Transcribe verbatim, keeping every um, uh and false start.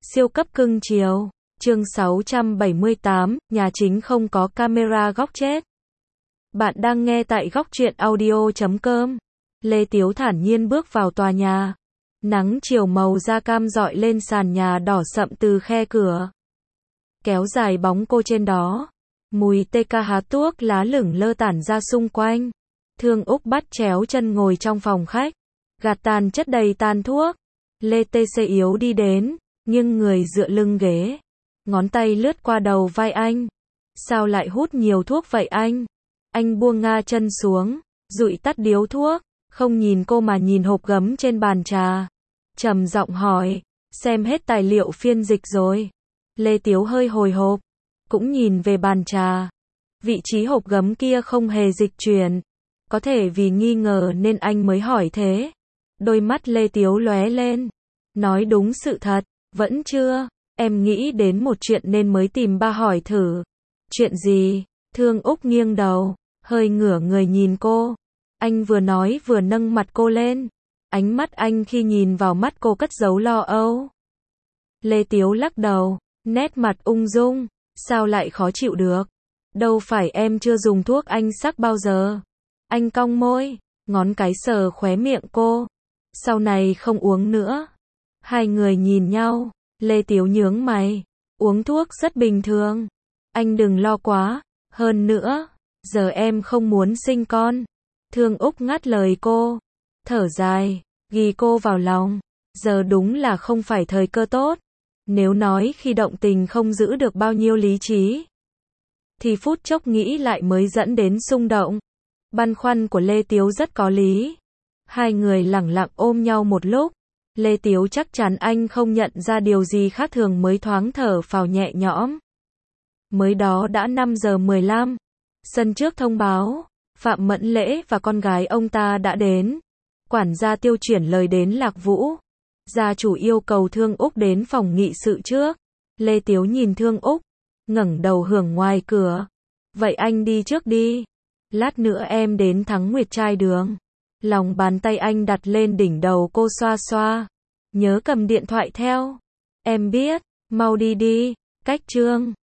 Siêu cấp cưng chiều. Chương sáu trăm bảy mươi tám, nhà chính không có camera góc chết. Bạn đang nghe tại góc truyện audio chấm com. Lê Tiếu thản nhiên bước vào tòa nhà. Nắng chiều màu da cam rọi lên sàn nhà đỏ sậm từ khe cửa. Kéo dài bóng cô trên đó. Mùi tê ca há tuốc lá lửng lơ tản ra xung quanh. Thương Úc bắt chéo chân ngồi trong phòng khách. Gạt tàn chất đầy tàn thuốc. Lê Tê Xê yếu đi đến, nghiêng người dựa lưng ghế. Ngón tay lướt qua đầu vai anh. Sao lại hút nhiều thuốc vậy anh? Anh buông nga chân xuống, dụi tắt điếu thuốc, không nhìn cô mà nhìn hộp gấm trên bàn trà. Trầm giọng hỏi, xem hết tài liệu phiên dịch rồi. Lê Tiếu hơi hồi hộp, cũng nhìn về bàn trà. Vị trí hộp gấm kia không hề dịch chuyển. Có thể vì nghi ngờ nên anh mới hỏi thế. Đôi mắt Lê Tiếu lóe lên. Nói đúng sự thật, vẫn chưa. Em nghĩ đến một chuyện nên mới tìm ba hỏi thử. Chuyện gì? Thương Úc nghiêng đầu, hơi ngửa người nhìn cô. Anh vừa nói vừa nâng mặt cô lên. Ánh mắt anh khi nhìn vào mắt cô cất giấu lo âu. Lê Tiếu lắc đầu, nét mặt ung dung. Sao lại khó chịu được? Đâu phải em chưa dùng thuốc anh sắc bao giờ. Anh cong môi, ngón cái sờ khóe miệng cô. Sau này không uống nữa. Hai người nhìn nhau. Lê Tiếu nhướng mày. Uống thuốc rất bình thường. Anh đừng lo quá. Hơn nữa, giờ em không muốn sinh con. Thương Úc ngắt lời cô. Thở dài, ghi cô vào lòng. Giờ đúng là không phải thời cơ tốt. Nếu nói khi động tình không giữ được bao nhiêu lý trí, thì phút chốc nghĩ lại mới dẫn đến xung động. Băn khoăn của Lê Tiếu rất có lý. Hai người lẳng lặng ôm nhau một lúc. Lê Tiếu chắc chắn anh không nhận ra điều gì khác thường mới thoáng thở phào nhẹ nhõm. Mới đó đã năm giờ mười lăm. Sân trước thông báo, Phạm Mẫn Lễ và con gái ông ta đã đến. Quản gia Tiêu chuyển lời đến Lạc Vũ. Gia chủ yêu cầu Thương Úc đến phòng nghị sự trước. Lê Tiếu nhìn Thương Úc, ngẩng đầu hưởng ngoài cửa. Vậy anh đi trước đi. Lát nữa em đến Thắng Nguyệt trai đường. Lòng bàn tay anh đặt lên đỉnh đầu cô xoa xoa. Nhớ cầm điện thoại theo. Em biết, mau đi đi. Cách chương